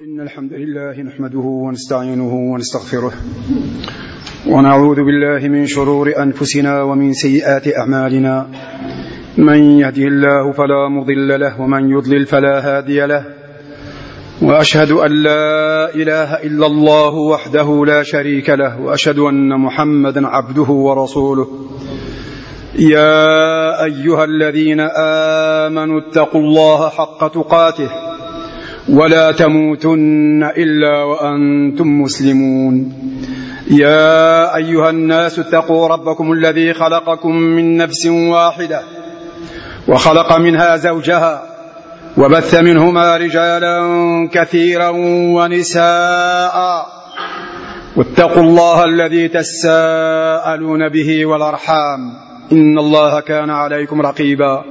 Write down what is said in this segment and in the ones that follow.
إن الحمد لله نحمده ونستعينه ونستغفره ونعوذ بالله من شرور أنفسنا ومن سيئات أعمالنا. من يهده الله فلا مضل له ومن يضلل فلا هادي له، وأشهد أن لا إله إلا الله وحده لا شريك له، وأشهد أن محمدا عبده ورسوله. يا أيها الذين آمنوا اتقوا الله حق تقاته ولا تموتن إلا وأنتم مسلمون. يا أيها الناس اتقوا ربكم الذي خلقكم من نفس واحدة وخلق منها زوجها وبث منهما رجالا كثيرا ونساء، واتقوا الله الذي تساءلون به والأرحام إن الله كان عليكم رقيبا.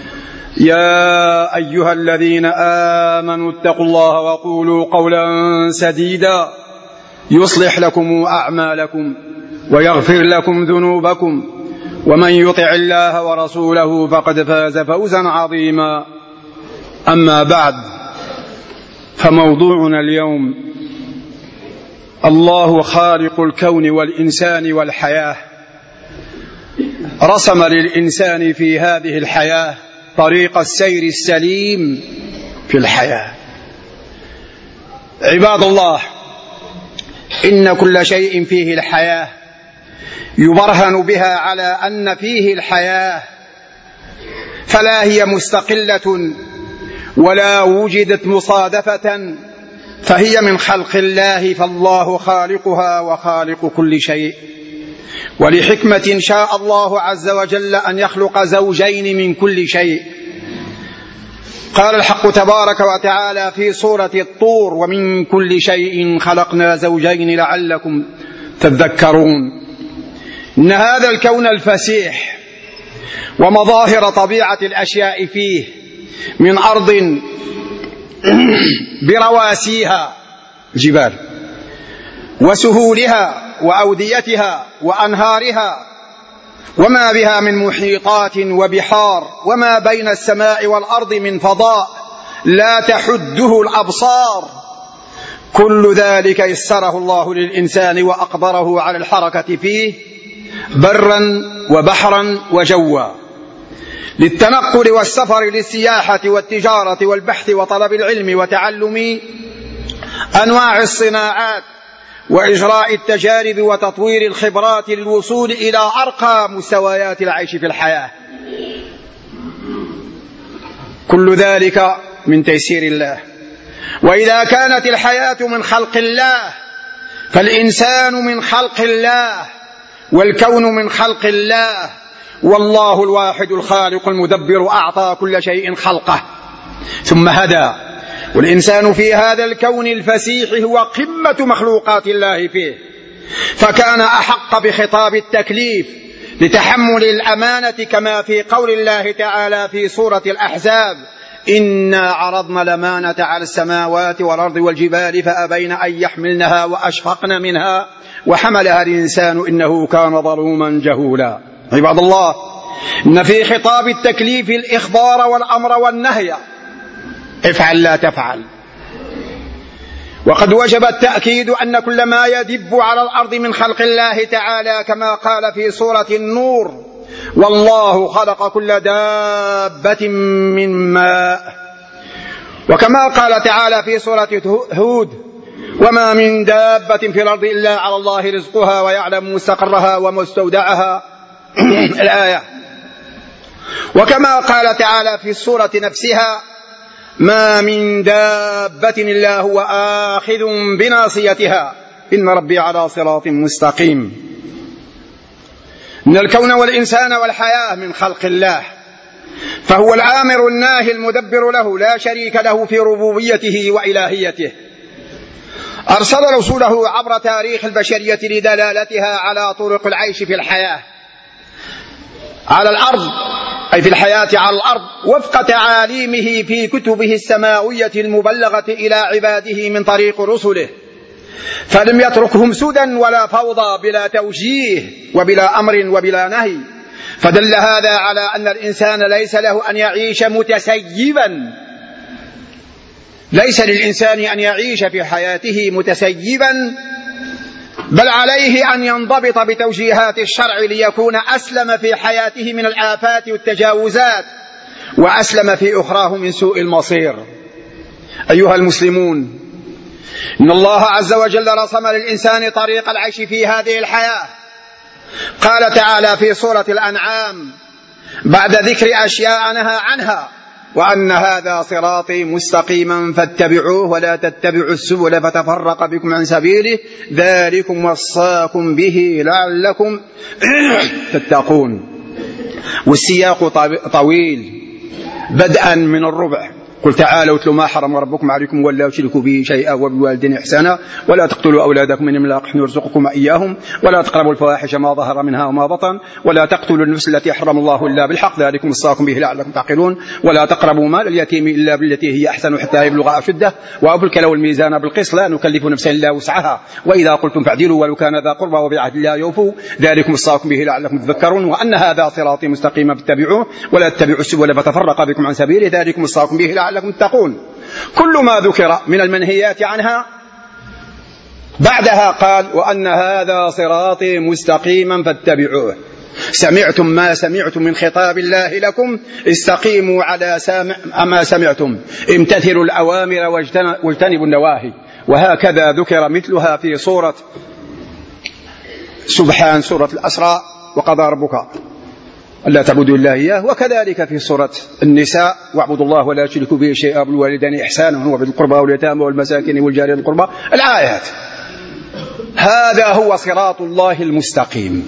يا أيها الذين آمنوا اتقوا الله وقولوا قولا سديدا يصلح لكم أعمالكم ويغفر لكم ذنوبكم، ومن يطع الله ورسوله فقد فاز فوزا عظيما. أما بعد، فموضوعنا اليوم الله خالق الكون والإنسان والحياة، رسم للإنسان في هذه الحياة طريق السير السليم في الحياة. عباد الله، إن كل شيء فيه الحياة يبرهن بها على أن فيه الحياة، فلا هي مستقلة ولا وجدت مصادفة، فهي من خلق الله، فالله خالقها وخالق كل شيء. ولحكمة شاء الله عز وجل أن يخلق زوجين من كل شيء. قال الحق تبارك وتعالى في سورة الطور: ومن كل شيء خلقنا زوجين لعلكم تذكرون. إن هذا الكون الفسيح ومظاهر طبيعة الأشياء فيه من أرض برواسيها الجبال وسهولها وأوديتها وأنهارها، وما بها من محيطات وبحار، وما بين السماء والأرض من فضاء لا تحده الأبصار، كل ذلك يسره الله للإنسان وأقدره على الحركة فيه برا وبحرا وجوا، للتنقل والسفر، للسياحة والتجارة والبحث وطلب العلم وتعلم أنواع الصناعات وإجراء التجارب وتطوير الخبرات للوصول إلى أرقى مستويات العيش في الحياة. كل ذلك من تيسير الله. وإذا كانت الحياة من خلق الله، فالإنسان من خلق الله، والكون من خلق الله، والله الواحد الخالق المدبر أعطى كل شيء خلقه ثم هدى. والإنسان في هذا الكون الفسيح هو قمة مخلوقات الله فيه، فكان أحق بخطاب التكليف لتحمل الأمانة، كما في قول الله تعالى في سورة الأحزاب: إنا عرضنا الأمانة على السماوات والأرض والجبال فأبين أن يحملنها وأشفقن منها وحملها الإنسان إنه كان ظلوما جهولا. عباد الله، إن في خطاب التكليف الإخبار والأمر والنهي: افعل لا تفعل. وقد وجب التأكيد أن كل ما يدب على الأرض من خلق الله تعالى، كما قال في سورة النور: والله خلق كل دابة من ماء. وكما قال تعالى في سورة هود: وما من دابة في الأرض إلا على الله رزقها ويعلم مستقرها ومستودعها الآية. وكما قال تعالى في السورة نفسها: ما من دابة إلا هو آخذ بناصيتها إن ربي على صراط مستقيم. إن الكون والإنسان والحياة من خلق الله، فهو الآمر الناهي المدبر له، لا شريك له في ربوبيته وإلهيته. أرسل رسوله عبر تاريخ البشرية لدلالتها على طرق العيش في الحياة على الأرض، أي في الحياة على الأرض، وفق تعاليمه في كتبه السماوية المبلغة إلى عباده من طريق رسله، فلم يتركهم سدى ولا فوضى بلا توجيه وبلا أمر وبلا نهي. فدل هذا على أن الإنسان ليس له أن يعيش متسيبا ليس للإنسان أن يعيش في حياته متسيبا، بل عليه أن ينضبط بتوجيهات الشرع ليكون أسلم في حياته من الآفات والتجاوزات، وأسلم في أخراه من سوء المصير. أيها المسلمون، إن الله عز وجل رسم للإنسان طريق العيش في هذه الحياة. قال تعالى في سورة الأنعام بعد ذكر أشياء نهى عنها: وأن هذا صراطي مستقيما فاتبعوه ولا تتبعوا السبل فتفرق بكم عن سبيله ذلكم وصاكم به لعلكم تتقون. والسياق طويل بدءا من الربع: قل تعالوا اتلوا ما حرم ربكم عليكم ولا تشركوا به شيئا وبالوالدين إحسانا ولا تقتلوا أولادكم من إملاق نحن نرزقكم إياهم ولا تقربوا الفواحش ما ظهر منها وما بطن ولا تقتلوا النفس التي حرم الله إلا بالحق ذلكم وصاكم به لعلكم تعقلون ولا تقربوا مال اليتيم إلا بالتي هي أحسن حتى يبلغ أشده وأوفوا الكيل والميزان بالقسط لا نكلف نفسا إلا وسعها وإذا قلتم فاعدلوا ولو كان ذا قربى وبعهد الله يوفوا ذلكم وصاكم به لعلكم تذكرون وأن هذا صراطي مستقيما فاتبعوه ولا تتبعوا السبل فتفرق بكم عن سبيله ذلكم وصاكم به لعلكم تتقون. كل ما ذكر من المنهيات عنها بعدها قال: وأن هذا صراطي مستقيما فاتبعوه. سمعتم ما سمعتم من خطاب الله لكم استقيموا على ما سمعتم امتثلوا الأوامر واجتنبوا النواهي. وهكذا ذكر مثلها في سورة سبحان سورة الأسراء: وقضى ربك ألا تعبدوا إلا إياه. وكذلك في سورة النساء: واعبدوا الله ولا تشركوا به شيئا وبالوالدين إحسانا وبذي القربى واليتامى والمساكين والجار ذي القربى. الآيات. هذا هو صراط الله المستقيم.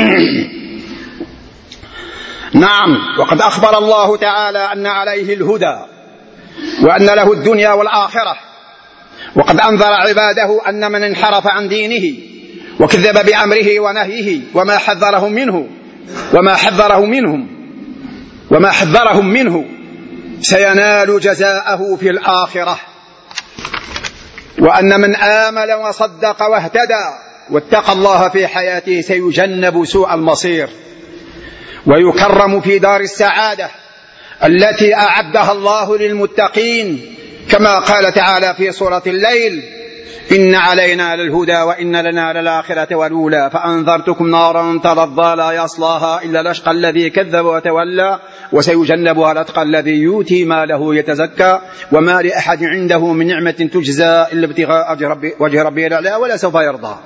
نعم، وقد أخبر الله تعالى أن عليه الهدى وأن له الدنيا والآخرة، وقد أنذر عباده أن من انحرف عن دينه وكذب بأمره ونهيه وما حذرهم منه سينال جزاءه في الآخرة، وأن من آمن وصدق واهتدى واتقى الله في حياته سيجنب سوء المصير ويكرم في دار السعادة التي أعدها الله للمتقين، كما قال تعالى في سورة الليل: إن علينا للهدى وإن لنا للآخرة والأولى فأنذرتكم نارا تلظى لا يصلاها إلا الأشقى الذي كذب وتولى وسيجنبها الأتقى الذي يؤتي ماله يتزكى وما لأحد عنده من نعمة تجزى إلا ابتغاء وجه ربه الأعلى ولا سوف يرضى.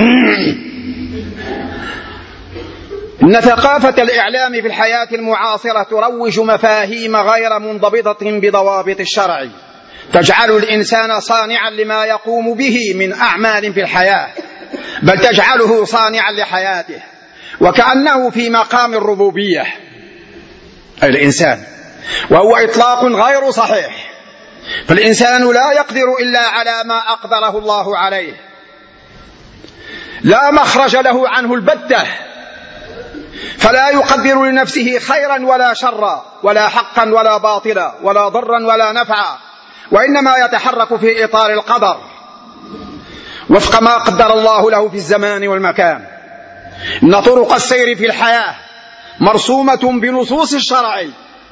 إن ثقافة الإعلام في الحياة المعاصرة تروج مفاهيم غير منضبطة بضوابط الشرع تجعل الإنسان صانعا لما يقوم به من أعمال في الحياة، بل تجعله صانعا لحياته وكأنه في مقام الربوبية أي الإنسان، وهو إطلاق غير صحيح. فالإنسان لا يقدر إلا على ما أقدره الله عليه، لا مخرج له عنه البتة، فلا يقدر لنفسه خيرا ولا شرا ولا حقا ولا باطلا ولا ضرا ولا نفعا، وإنما يتحرك في إطار القدر وفق ما قدر الله له في الزمان والمكان. إن طرق السير في الحياة مرسومة بنصوص الشرع.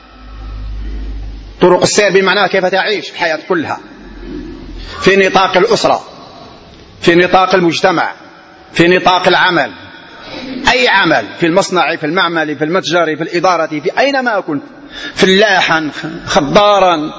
طرق السير بمعنى كيف تعيش الحياة كلها في نطاق الأسرة، في نطاق المجتمع، في نطاق العمل، أي عمل، في المصنع، في المعمل، في المتجر، في الإدارة، في أينما كنت، فلاحا، خضارا،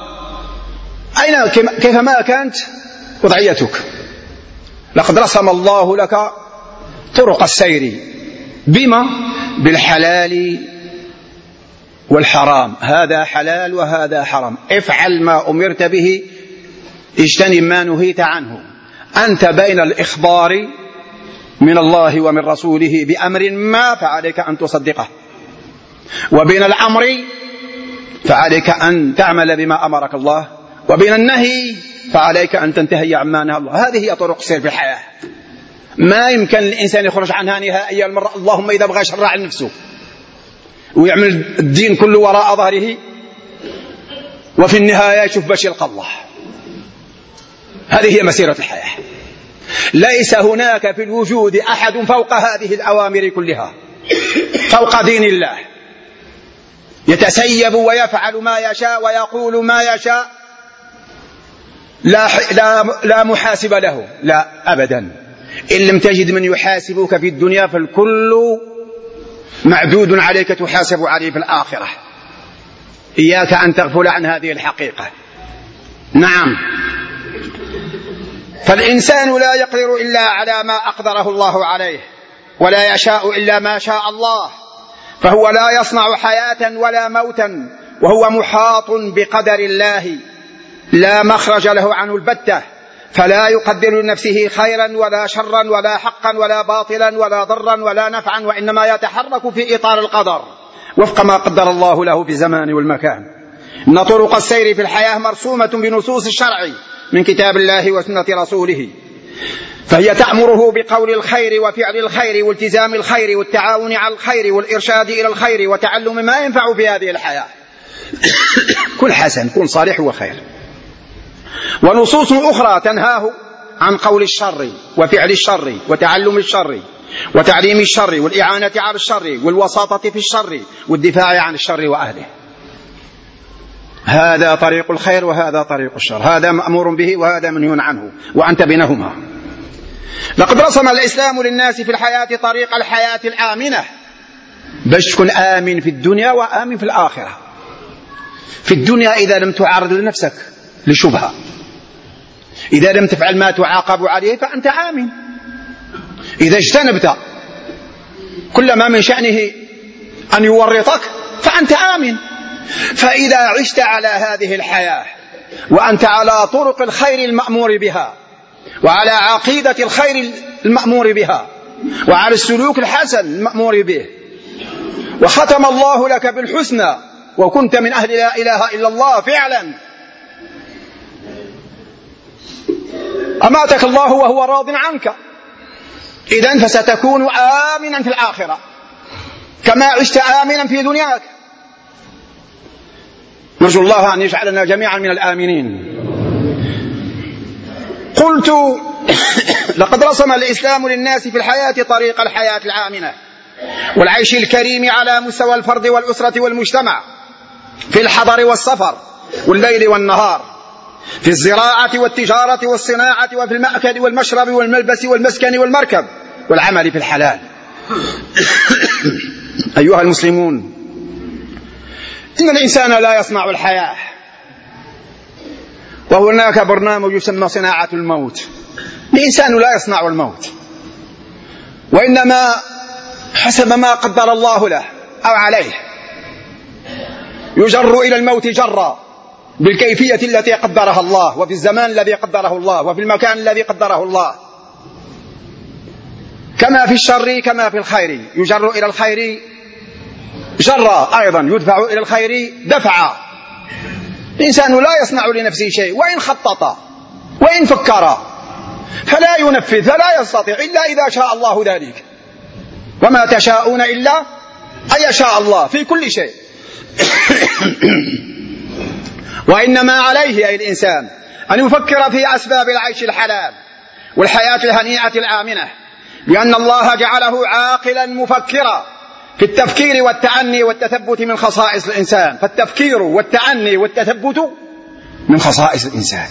كيفما كانت وضعيتك، لقد رسم الله لك طرق السير. بما؟ بالحلال والحرام، هذا حلال وهذا حرام، افعل ما أمرت به اجتنب ما نهيت عنه. أنت بين الإخبار من الله ومن رسوله بأمر ما فعليك أن تصدقه، وبين الأمر فعليك أن تعمل بما أمرك الله، وبين النهي فعليك أن تنتهي عما نهى الله. هذه هي طرق السير في الحياة. ما يمكن الإنسان يخرج عنها نهائيا المرة، اللهم إذا بغى يشرع عن نفسه ويعمل الدين كله وراء ظهره وفي النهاية يشوف باش يلقى الله. هذه هي مسيرة الحياة. ليس هناك في الوجود أحد فوق هذه الأوامر كلها، فوق دين الله، يتسيب ويفعل ما يشاء ويقول ما يشاء لا محاسب له، لا أبدا. إن لم تجد من يحاسبك في الدنيا فالكل معدود عليك تحاسب عليه في الآخرة. إياك أن تغفل عن هذه الحقيقة. نعم، فالإنسان لا يقدر إلا على ما أقدره الله عليه، ولا يشاء إلا ما شاء الله، فهو لا يصنع حياة ولا موتا، وهو محاط بقدر الله لا مخرج له عنه البتة، فلا يقدر لنفسه خيرا ولا شرا ولا حقا ولا باطلا ولا ضرا ولا نفعا، وإنما يتحرك في إطار القدر وفق ما قدر الله له في الزمان والمكان. إن طرق السير في الحياة مرسومة بنصوص الشرع من كتاب الله وسنة رسوله، فهي تأمره بقول الخير وفعل الخير والتزام الخير والتعاون على الخير والإرشاد إلى الخير وتعلم ما ينفع في هذه الحياة. كل حسن، كل صالح وخير. ونصوص أخرى تنهاه عن قول الشر وفعل الشر وتعلم الشر وتعليم الشر والإعانة على الشر والوساطة في الشر والدفاع عن الشر وأهله. هذا طريق الخير وهذا طريق الشر، هذا مأمور به وهذا منهي عنه، وأنت بينهما. لقد رسم الإسلام للناس في الحياة طريق الحياة الآمنة، باش تكون آمن في الدنيا وآمن في الآخرة. في الدنيا إذا لم تعرض لنفسك لشبهة، إذا لم تفعل ما تعاقب عليه فأنت آمن. إذا اجتنبت كل ما من شأنه أن يورطك فأنت آمن. فإذا عشت على هذه الحياة وأنت على طرق الخير المأمور بها، وعلى عقيدة الخير المأمور بها، وعلى السلوك الحسن المأمور به، وختم الله لك بالحسنى وكنت من أهل لا إله إلا الله فعلا، أماتك الله وهو راض عنك، إذن فستكون آمنا في الآخرة كما عشت آمنا في دنياك. نرجو الله أن يجعلنا جميعا من الآمنين. قلت لقد رسم الإسلام للناس في الحياة طريق الحياة الآمنة والعيش الكريم على مستوى الفرد والأسرة والمجتمع، في الحضر والسفر والليل والنهار، في الزراعة والتجارة والصناعة، وفي المأكل والمشرب والملبس والمسكن والمركب والعمل في الحلال. أيها المسلمون، إن الإنسان لا يصنع الحياة، وهناك برنامج يسمى صناعة الموت. الإنسان لا يصنع الموت، وإنما حسب ما قدر الله له أو عليه يجر إلى الموت جرا بالكيفية التي قدرها الله، وفي الزمان الذي قدره الله، وفي المكان الذي قدره الله، كما في الشر كما في الخير. يجر إلى الخير جرا، أيضا يدفع إلى الخير دفعا. الإنسان لا يصنع لنفسه شيء، وإن خطط وإن فكر فلا ينفذ، فلا يستطيع إلا إذا شاء الله ذلك. وما تشاءون إلا أن يشاء الله في كل شيء. وإنما عليه أي الإنسان أن يفكر في أسباب العيش الحلال والحياة الهنيئة الآمنة، لأن الله جعله عاقلا مفكرا في التفكير والتعني والتثبت من خصائص الإنسان. فالتفكير والتعني والتثبت من خصائص الإنسان.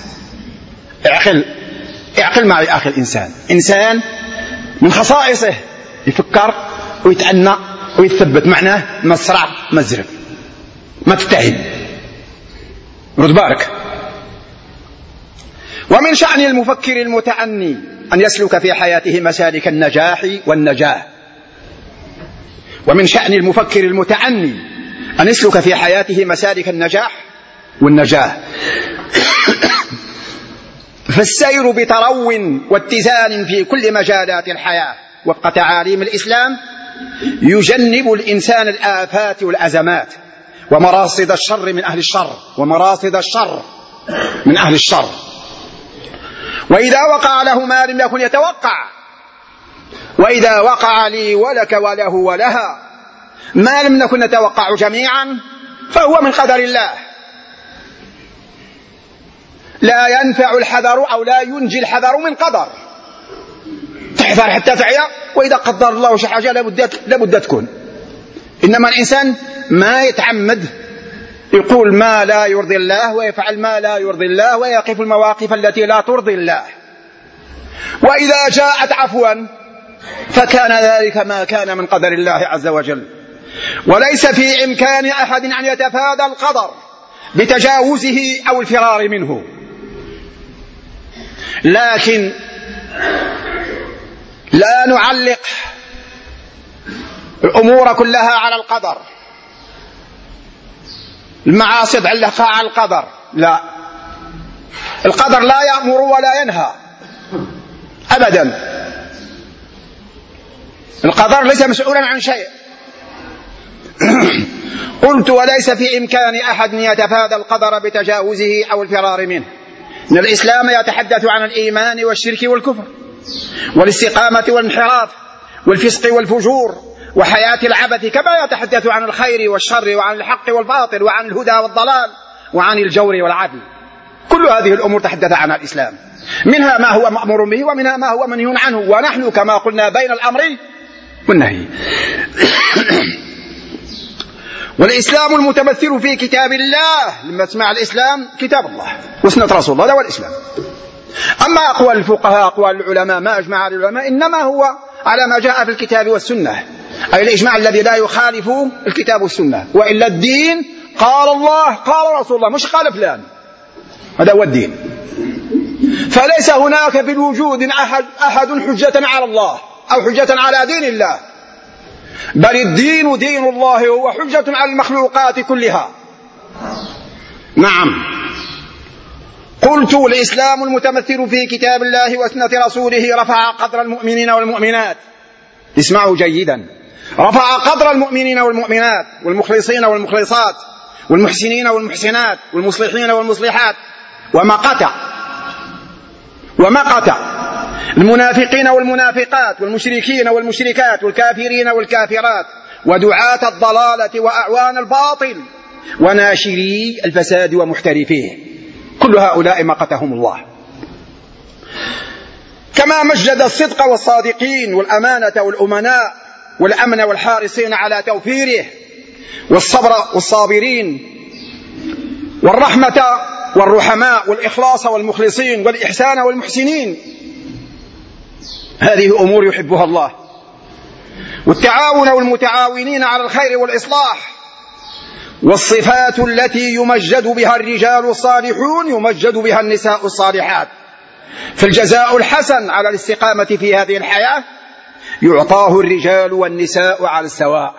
اعقل معي أخي الإنسان، إنسان من خصائصه يفكر ويتأنى ويتثبت، معناه ما تسرع ما تزرب ما تتهم، رد بارك. ومن شأن المفكر المتأني أن يسلك في حياته مسالك النجاح والنجاة. ومن شأن المفكر المتأني أن يسلك في حياته مسالك النجاح والنجاة. فالسير بترو واتزان في كل مجالات الحياة وفق تعاليم الإسلام يجنب الإنسان الآفات والأزمات ومراصد الشر من أهل الشر، ومراصد الشر من أهل الشر. وإذا وقع له ما لم يكن يتوقع، وإذا وقع لي ولك وله ولها ما لم نكن نتوقع جميعا فهو من قدر الله. لا ينفع الحذر أو لا ينجي الحذر من قدر. تحذر حتى تعيا، وإذا قدر الله شي حاجة لابد تكون. إنما الإنسان ما يتعمد يقول ما لا يرضي الله ويفعل ما لا يرضي الله ويقف المواقف التي لا ترضي الله. وإذا جاءت عفوا فكان ذلك ما كان من قدر الله عز وجل. وليس في إمكان أحد أن يتفادى القدر بتجاوزه أو الفرار منه، لكن لا نعلق الأمور كلها على القدر، المعاصي تعلقها على القدر، لا، القدر لا يأمر ولا ينهى أبدا، القدر ليس مسؤولا عن شيء. قلت وليس في إمكان أحد أن يتفادى القدر بتجاوزه أو الفرار منه. إن الإسلام يتحدث عن الإيمان والشرك والكفر والاستقامة والانحراف والفسق والفجور وحياة العبث، كما يتحدث عن الخير والشر وعن الحق والباطل وعن الهدى والضلال وعن الجور والعدل. كل هذه الأمور تحدث عنها الإسلام، منها ما هو مأمور به ومنها ما هو منهي عنه، ونحن كما قلنا بين الأمر والنهي. والإسلام المتمثل في كتاب الله، لما تسمع الإسلام كتاب الله وسنة رسول الله، هذا هو الإسلام. أما أقوال الفقهاء أقوال العلماء ما أجمع العلماء إنما هو على ما جاء في الكتاب والسنة، أي الإجماع الذي لا يخالف الكتاب والسنة، وإلا الدين قال الله قال رسول الله، مش قال فلان، هذا هو الدين. فليس هناك في الوجود أحد حجة على الله أو حجة على دين الله، بل الدين دين الله هو حجة على المخلوقات كلها. نعم. قلت الإسلام المتمثل في كتاب الله وسنة رسوله رفع قدر المؤمنين والمؤمنات، اسمعوا جيدا، رفع قدر المؤمنين والمؤمنات والمخلصين والمخلصات والمحسنين والمحسنات والمصلحين والمصلحات، ومقت المنافقين والمنافقات والمشركين والمشركات والكافرين والكافرات ودعاة الضلالة وأعوان الباطل وناشري الفساد ومحترفيه، كل هؤلاء مقتهم الله. كما مجد الصدق والصادقين والأمانة والأمناء والأمن والحارسين على توفيره، والصبر والصابرين، والرحمة والرحماء، والإخلاص والمخلصين، والإحسان والمحسنين، هذه أمور يحبها الله. والتعاون والمتعاونين على الخير والإصلاح، والصفات التي يمجد بها الرجال الصالحون يمجد بها النساء الصالحات، فالجزاء الحسن على الاستقامة في هذه الحياة يعطاه الرجال والنساء على السواء.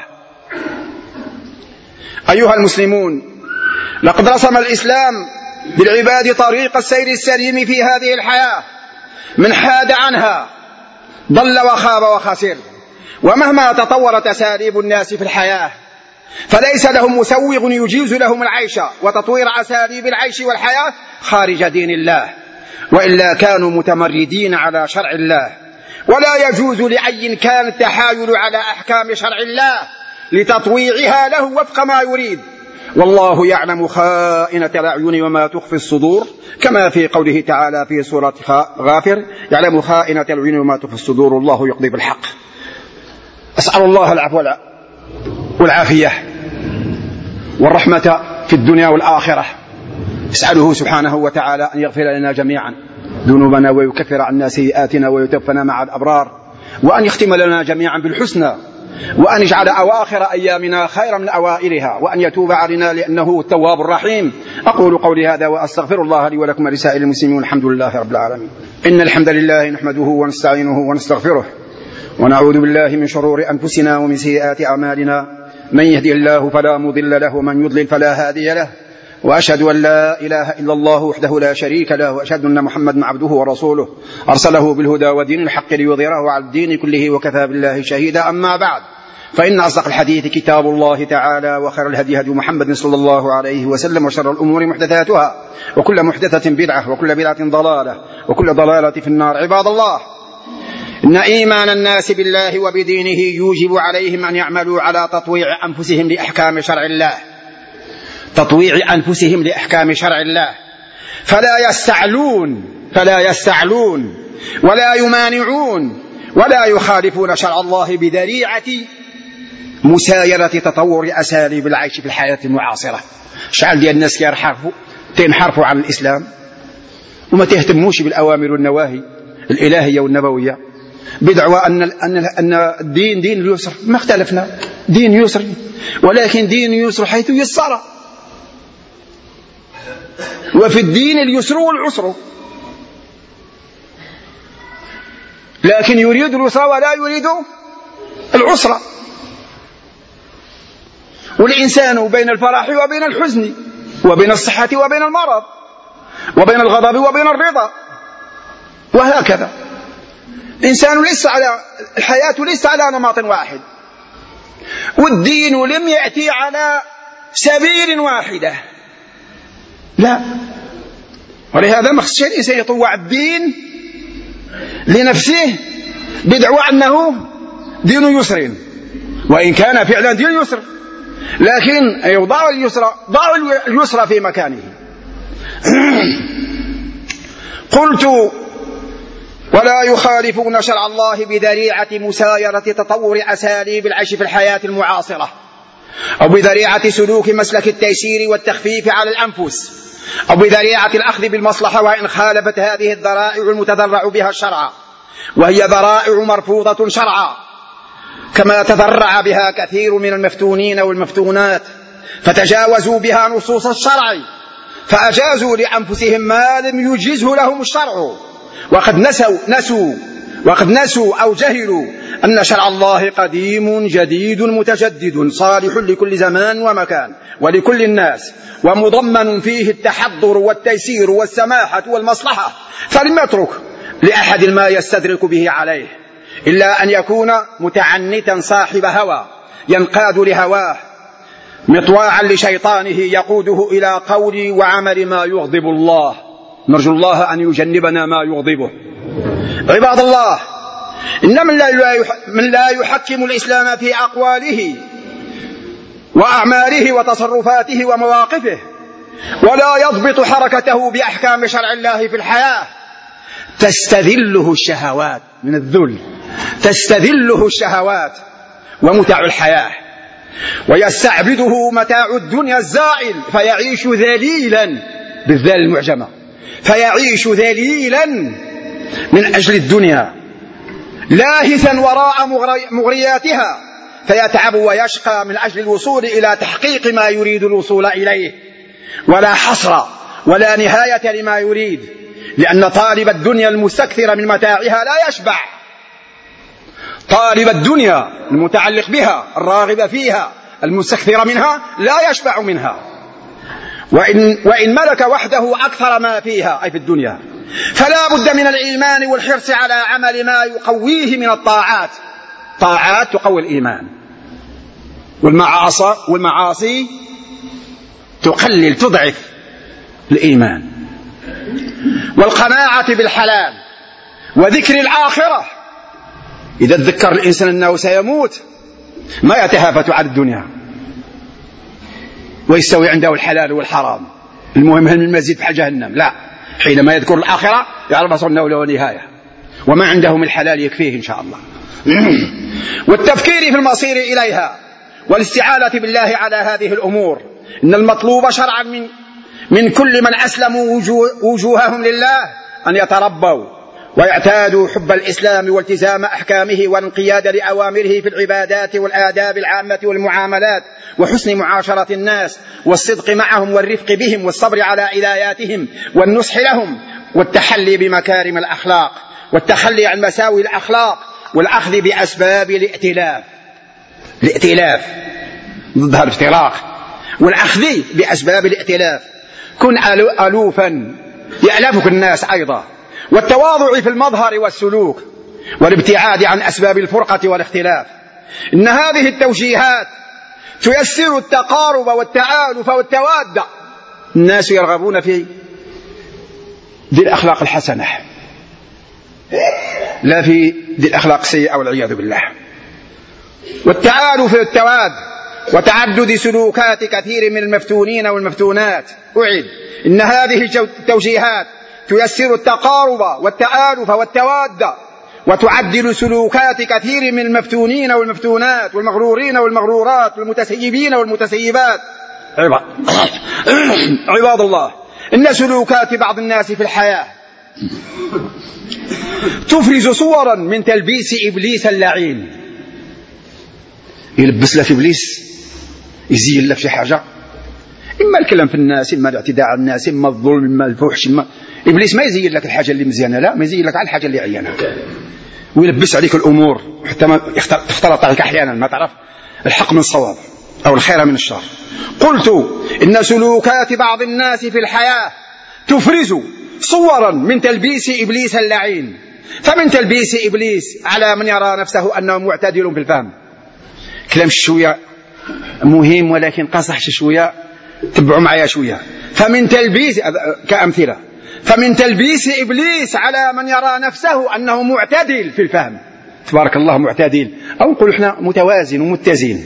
أيها المسلمون، لقد رسم الإسلام بالعباد طريق السير السليم في هذه الحياة، من حاد عنها ضل وخاب وخسر. ومهما تطورت أساليب الناس في الحياة فليس لهم مسوغ يجيز لهم العيش وتطوير أساليب العيش والحياة خارج دين الله، وإلا كانوا متمردين على شرع الله. ولا يجوز لأي كان التحايل على أحكام شرع الله لتطويعها له وفق ما يريد، والله يعلم خائنة الأعين وما تخفي الصدور، كما في قوله تعالى في سورة غافر: يعلم خائنة الأعين وما تخفي الصدور والله يقضي بالحق. أسأل الله العفو والعافية والرحمة في الدنيا والآخرة. أسأله سبحانه وتعالى أن يغفر لنا جميعا ذنوبنا ويكفر عنا سيئاتنا ويتوفنا مع الأبرار، وأن يختم لنا جميعا بالحسنى، وأن يجعل أواخر أيامنا خيرا من أوائلها، وأن يتوب علينا لأنه التواب الرحيم. أقول قولي هذا وأستغفر الله لي ولكم ولسائر المسلمين، والحمد لله رب العالمين. إن الحمد لله نحمده ونستعينه ونستغفره، ونعوذ بالله من شرور أنفسنا ومن سيئات أعمالنا، من يهدي الله فلا مضل له ومن يضلل فلا هادي له، وأشهد أن لا إله إلا الله وحده لا شريك له، وأشهد أن محمدا عبده ورسوله أرسله بالهدى ودين الحق ليظهره على الدين كله وكفى بالله شهيدا. أما بعد، فإن أصدق الحديث كتاب الله تعالى، وخير الهدي هدي محمد صلى الله عليه وسلم، وشر الأمور محدثاتها، وكل محدثة بدعة، وكل بدعة ضلالة، وكل ضلالة في النار. عباد الله، إن إيمان الناس بالله وبدينه يوجب عليهم أن يعملوا على تطويع أنفسهم لأحكام شرع الله، تطويع أنفسهم لأحكام شرع الله، فلا يستعلون ولا يمانعون ولا يخالفون شرع الله بذريعة مسايرة تطور أساليب العيش في الحياة المعاصرة، شحال ديال الناس تنحرفوا عن الإسلام وما تهتموش بالأوامر والنواهي الإلهية والنبوية بدعوى أن الدين دين اليسر. ما اختلفنا، دين يسر، ولكن دين يسر حيث يسر، وفي الدين اليسر والعسر، لكن يريد اليسر ولا يريد العسر. والإنسان بين الفرح وبين الحزن، وبين الصحة وبين المرض، وبين الغضب وبين الرضا، وهكذا. الإنسان ليس على الحياة ليس على نمط واحد، والدين لم يأتي على سبيل واحدة، لا. ولهذا ما خصش الإنسان يطوع الدين لنفسه بدعوى أنه دين يسر، وإن كان فعلا دين يسر، لكن ضع اليسر في مكانه. قلت: ولا يخالفون شرع الله بذريعة مسايرة تطور أساليب العيش في الحياة المعاصرة، أو بذريعة سلوك مسلك التيسير والتخفيف على الأنفس، أو بذريعة الأخذ بالمصلحة، وإن خالفت هذه الذرائع المتذرع بها الشرع، وهي ذرائع مرفوضة شرعا، كما تذرع بها كثير من المفتونين والمفتونات، فتجاوزوا بها نصوص الشرع، فأجازوا لأنفسهم ما لم يجزه لهم الشرع، وقد نسوا أو جهلوا أن شرع الله قديم جديد متجدد صالح لكل زمان ومكان ولكل الناس، ومضمن فيه التحضر والتيسير والسماحة والمصلحة، فلم يترك لأحد ما يستدرك به عليه، إلا أن يكون متعنتا صاحب هوى ينقاد لهواه، مطواعا لشيطانه يقوده إلى قول وعمل ما يغضب الله. نرجو الله أن يجنبنا ما يغضبه. عباد الله، إن من لا يحكم الإسلام في أقواله وأعماله وتصرفاته ومواقفه، ولا يضبط حركته بأحكام شرع الله في الحياة، تستذله الشهوات من الذل، تستذله الشهوات ومتاع الحياة، ويستعبده متاع الدنيا الزائل، فيعيش ذليلا بالذال المعجمة، فيعيش ذليلا من أجل الدنيا، لاهثا وراء مغرياتها، فيتعب ويشقى من أجل الوصول إلى تحقيق ما يريد الوصول إليه، ولا حصر ولا نهاية لما يريد، لأن طالب الدنيا المستكثر من متاعها لا يشبع. طالب الدنيا المتعلق بها الراغب فيها المستكثر منها لا يشبع منها، وإن ملك وحده أكثر ما فيها أي في الدنيا. فلا بد من الإيمان والحرص على عمل ما يقويه من الطاعات، طاعات تقوي الإيمان، والمعاصي تقلل تضعف الإيمان، والقناعة بالحلال، وذكر الآخرة. إذا ذكر الإنسان أنه سيموت ما يتهافت على الدنيا ويستوي عنده الحلال والحرام، المهم هل من مزيد في جهنم، لا. حينما يذكر الآخرة يعرف أنه له نهاية، وما عنده من الحلال يكفيه إن شاء الله. والتفكير في المصير إليها، والاستعانة بالله على هذه الأمور. إن المطلوب شرعا من كل من أسلموا وجوههم لله أن يتربوا ويعتادوا حب الإسلام والتزام أحكامه والانقياد لأوامره في العبادات والآداب العامة والمعاملات، وحسن معاشرة الناس، والصدق معهم والرفق بهم، والصبر على إذاياتهم، والنصح لهم، والتحلي بمكارم الأخلاق، والتخلي عن مساوي الأخلاق، والأخذ بأسباب الائتلاف ضدها الافتراق، والأخذ بأسباب الائتلاف. كن ألوفا يألفك الناس أيضا، والتواضع في المظهر والسلوك، والابتعاد عن أسباب الفرقة والاختلاف. إن هذه التوجيهات تيسر التقارب والتآلف والتواد. الناس يرغبون في ذي الأخلاق الحسنة لا في ذي الأخلاق السيئة والعياذ بالله. والتآلف والتواد وتعدد سلوكات كثير من المفتونين والمفتونات. أعد: إن هذه التوجيهات تيسر التقارب والتآلف والتواد، وتعدل سلوكات كثير من المفتونين والمفتونات، والمغرورين والمغرورات، والمتسيبين والمتسيبات. عباد الله، إن سلوكات بعض الناس في الحياة تفرز صورا من تلبيس إبليس اللعين. يلبس لك إبليس، يزين لك شي حاجة، إما الكلام في الناس، إما الاعتداء على الناس، إما الظلم، إما الفحش، إما إبليس ما يزين لك الحاجة اللي مزيانة، لا، ما يزين لك على الحاجة اللي عيانة، ويلبس عليك الأمور حتى ما تختلط عليك أحيانا ما تعرف الحق من الصواب أو الخير من الشر. قلت إن سلوكات بعض الناس في الحياة تفرز صورا من تلبيس إبليس اللعين. فمن تلبيس إبليس على من يرى نفسه أنه معتدل في الفهم. كلام شوية مهم ولكن قصح شوية، تبعوا معايا شوية. فمن تلبيس كأمثلة، فمن تلبيس إبليس على من يرى نفسه أنه معتدل في الفهم، تبارك الله معتدل، أو نقول إحنا متوازن ومتزن،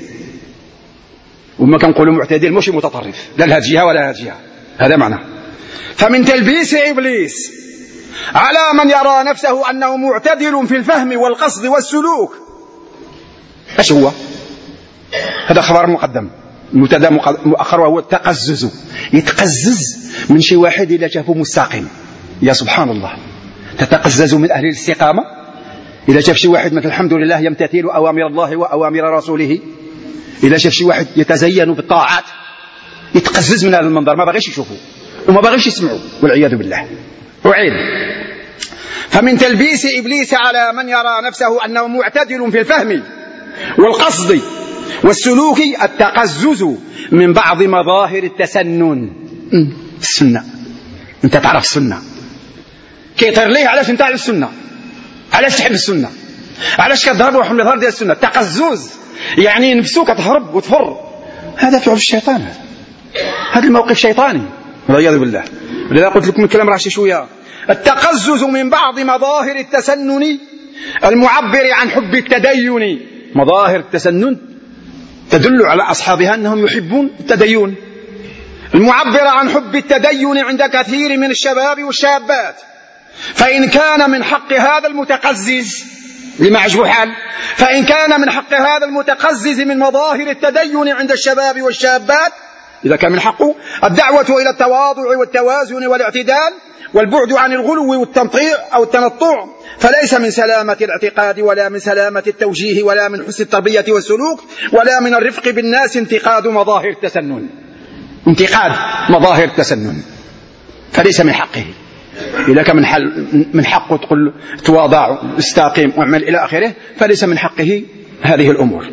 وما كنقولوا معتدل مش متطرف لا لهذه الجهة ولا هذه الجهة، هذا معنى. فمن تلبيس إبليس على من يرى نفسه أنه معتدل في الفهم والقصد والسلوك. ايش هو؟ هذا خبر مقدم، مبتدا مؤخر، وهو التقزز. يتقزز من شي واحد إذا شافه مستقيم، يا سبحان الله، تتقزز من أهل الاستقامة إذا شاف شي واحد مثل الحمد لله يمتثل أوامر الله وأوامر رسوله، إذا شاف شي واحد يتزين بالطاعات يتقزز من هذا المنظر، ما باغيش يشوفه وما باغيش يسمعه والعياذ بالله. أعيد: فمن تلبيس إبليس على من يرى نفسه أنه معتدل في الفهم والقصد والسلوك التقزز من بعض مظاهر التسنن. السنة، أنت تعرف السنة كيطير ليه، علاش أنت على السنة، علاش تحب السنة، علاش كتظهر روح من الظهر ديال السنة. التقزز يعني نفسك تهرب وتفر، هذا فعل الشيطان، هذا الموقف شيطاني والعياذ بالله. لذا قلت لكم الكلام راه شوية. التقزز من بعض مظاهر التسنن المعبر عن حب التدين. مظاهر التسنن تدل على أصحابها أنهم يحبون التدين، المعبر عن حب التدين عند كثير من الشباب والشابات. فإن كان من حق هذا المتقزز لما عجبه حال، فإن كان من حق هذا المتقزز من مظاهر التدين عند الشباب والشابات، إذا كان من حقه الدعوة إلى التواضع والتوازن والاعتدال والبعد عن الغلو والتنطيع أو التنطع، فليس من سلامة الاعتقاد ولا من سلامة التوجيه ولا من حسن التربية والسلوك ولا من الرفق بالناس انتقاد مظاهر التسنن. انتقاد مظاهر التسنن فليس من حقه. إذا كان من حقه تقول تواضع استقيم واعمل إلى آخره، فليس من حقه هذه الأمور.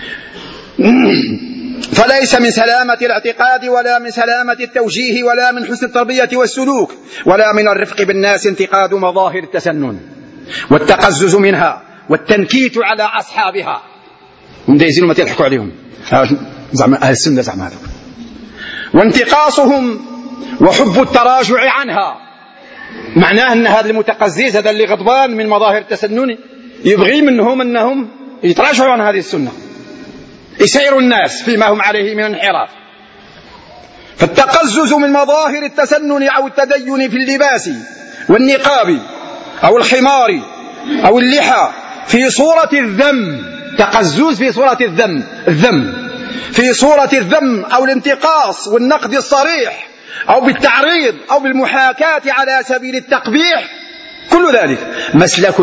فليس من سلامة الاعتقاد ولا من سلامة التوجيه ولا من حسن التربية والسلوك ولا من الرفق بالناس انتقاد مظاهر التسنن والتقزز منها والتنكيت على أصحابها. هم دايزين ما تضحكوا عليهم زعما أهل السنة زعما هذا، وانتقاصهم وحب التراجع عنها. معناه أن هذا المتقزز، هذا اللي غضبان من مظاهر التسنن، يبغي منهم أنهم يتراجعوا عن هذه السنة، يسيروا الناس فيما هم عليه من انحراف. فالتقزز من مظاهر التسنن أو التدين في اللباس والنقاب أو الخمار أو اللحى في صورة الذم، تقزز في صورة الذم في صورة الذم أو الانتقاص والنقد الصريح أو بالتعريض أو بالمحاكاة على سبيل التقبيح، كل ذلك مسلك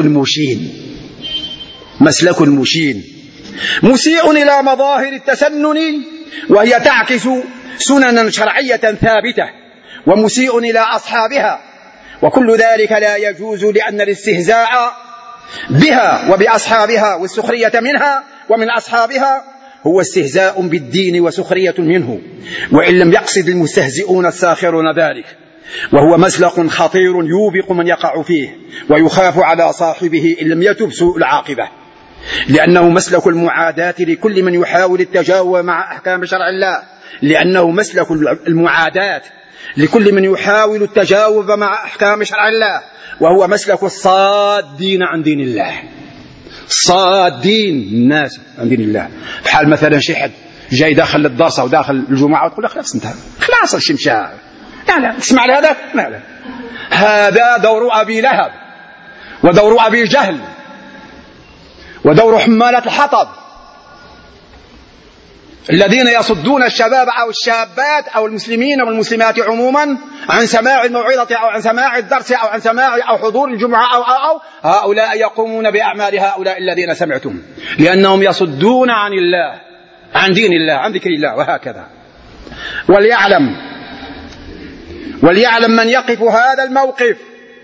مشين مسيء إلى مظاهر التسنن، وهي تعكس سننا شرعية ثابتة، ومسيء إلى أصحابها. وكل ذلك لا يجوز، لأن الاستهزاء بها وبأصحابها والسخرية منها ومن أصحابها هو استهزاء بالدين وسخرية منه، وإن لم يقصد المستهزئون الساخرون ذلك، وهو مسلك خطير يوبق من يقع فيه ويخاف على صاحبه إن لم يتب سوء العاقبة، لأنه مسلك المعاداة لكل من يحاول التجاوب مع أحكام شرع الله، لأنه مسلك المعاداة لكل من يحاول التجاوب مع أحكام شرع الله، وهو مسلك الصادين عن دين الله، صادين الناس عن دين الله. بحال مثلا شي حد جاي داخل الدرس أو داخل الجمعة وتقول له خلاص انتهى، خلاص الشمشة، لا تسمع لهذا، لا هذا دور أبي لهب ودور أبي جهل ودور حمالة الحطب. الذين يصدون الشباب أو الشابات أو المسلمين والمسلمات عموما عن سماع الموعظة أو عن سماع الدرس أو عن سماع أو حضور الجمعة أو هؤلاء يقومون بأعمال هؤلاء الذين سمعتم، لأنهم يصدون عن الله، عن دين الله، عن ذكر الله، وهكذا. وليعلم من يقف هذا الموقف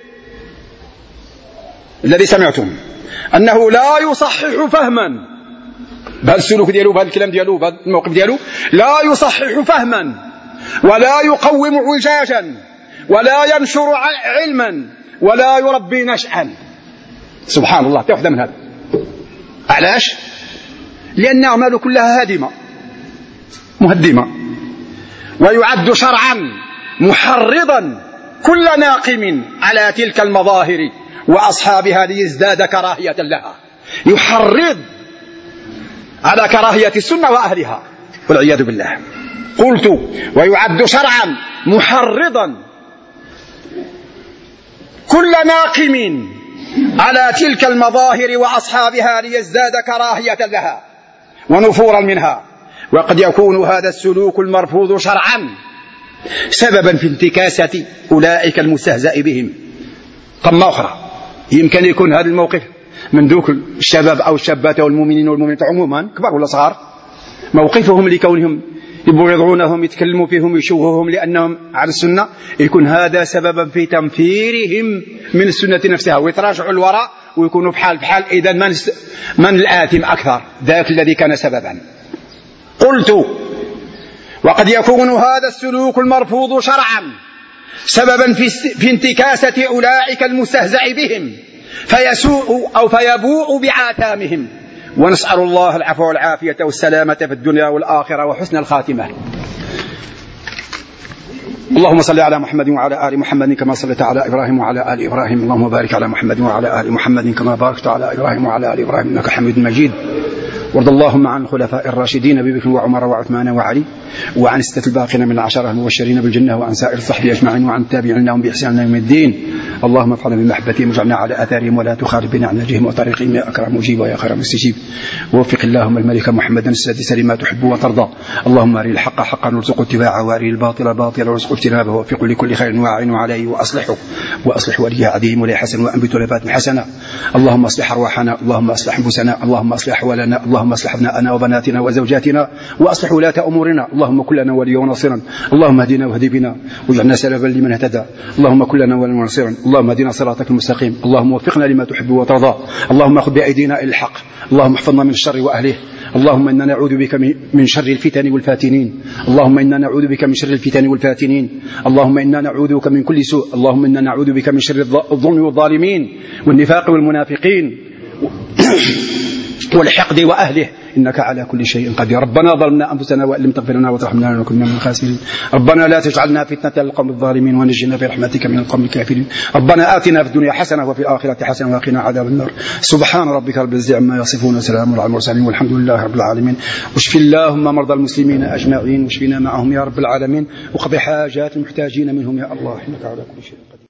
الذي سمعتم أنه لا يصحح فهما بهذا السلوك ديالو، بهذا الكلام ديالو، بهذا الموقف ديالو، لا يصحح فهما ولا يقوم اعوجاجا ولا ينشر علما ولا يربي نشأا. سبحان الله، تأخذ من هذا. علاش؟ لأن أعماله كلها هادمة مهدمة، ويعد شرعا محرضا كل ناقم على تلك المظاهر وأصحابها ليزداد كراهية لها، يحرض على كراهية السنة وأهلها والعياذ بالله. قلت ويعد شرعا محرضا كل ناقم على تلك المظاهر وأصحابها ليزداد كراهية لها ونفورا منها. وقد يكون هذا السلوك المرفوض شرعا سببا في انتكاسة أولئك المستهزأ بهم. قمة أخرى، يمكن يكون هذا الموقف من ذوك الشباب أو الشابات أو المؤمنين والمؤمنات عموما كبار ولا صغار، موقفهم لكونهم يبغضونهم، يتكلموا فيهم، يشوهوهم لأنهم على السنة، يكون هذا سببا في تنفيرهم من السنة نفسها، ويتراجعوا الوراء ويكونوا بحال إذا من الآثم أكثر؟ ذاك الذي كان سببا. قلت وقد يكون هذا السلوك المرفوض شرعا سببا في انتكاسة أولئك المستهزأ بهم فيسوء أو فيبوء بعاثامهم، ونسأل الله العفو والعافية والسلامة في الدنيا والآخرة وحسن الخاتمة. اللهم صل على محمد وعلى آل محمد كما صليت على إبراهيم وعلى آل إبراهيم، اللهم بارك على محمد وعلى آل محمد كما باركت على إبراهيم وعلى آل إبراهيم إنك حميد مجيد. وارض اللهم عن الخلفاء الراشدين أبي بكر وعمر وعثمان وعلي، وعن الستة الباقين من العشرة المبشرين بالجنة، وعن سائر الصحابة أجمعين، وعن التابعين لهم بإحسان إلى يوم الدين. اللهم ارحمنا بمحبتهم واجعلنا على آثارهم ولا تخالف بنا عن نهجهم وطريقهم يا أكرم مجيب ويا خير مستجيب. ووفق اللهم الملك محمدا السادس لما تحب وترضى. اللهم أري الحق حقا وارزق اتباعه، وأري الباطل باطلا وارزق اجتنابه، ووفق لكل خير واعن عليه وأصلح ولي عديم ولي حسن وأنبت نبات حسنا. اللهم أصلح أرواحنا، اللهم أصلح أنفسنا، اللهم أصلح أحوالنا، اللهم أصلح أبناءنا وبناتنا وزوجاتنا، وأصلح ولاة أمورنا. اللهم كن لنا وليا ونصيرا، اللهم اهدنا واهد بنا واجعلنا سلفا لمن اهتدى. اللهم كن لنا وليا ونصيرا، اللهم اهدنا صراطك المستقيم، اللهم وفقنا لما تحب وترضى. اللهم خذ بأيدينا إلى الحق، اللهم احفظنا من الشر وأهله. اللهم إنا نعوذ بك من شر الفتن والفاتنين، اللهم إنا نعوذ بك من شر الفتن والفاتنين، اللهم إنا نعوذ بك من كل سوء، اللهم إنا نعوذ بك من شر الظلم والظالمين والنفاق والمنافقين والحقد وأهله، إنك على كل شيء قدير. ربنا ظلمنا أنفسنا وإن لم تغفر لنا وترحمنا لنكن من الخاسرين. ربنا لا تجعلنا فتنة للقوم الظالمين ونجنا برحمتك من القوم الكافرين. ربنا آتنا في الدنيا حسنة وفي الآخرة حسنة وقنا عذاب النار. سبحان ربك رب العزة عما يصفون وسلام على المرسلين والحمد لله رب العالمين. واشف اللهم مرضى المسلمين أجمعين واشفنا معهم يا رب العالمين، وقضي حاجات المحتاجين منهم يا الله إنك على كل شيء قدير.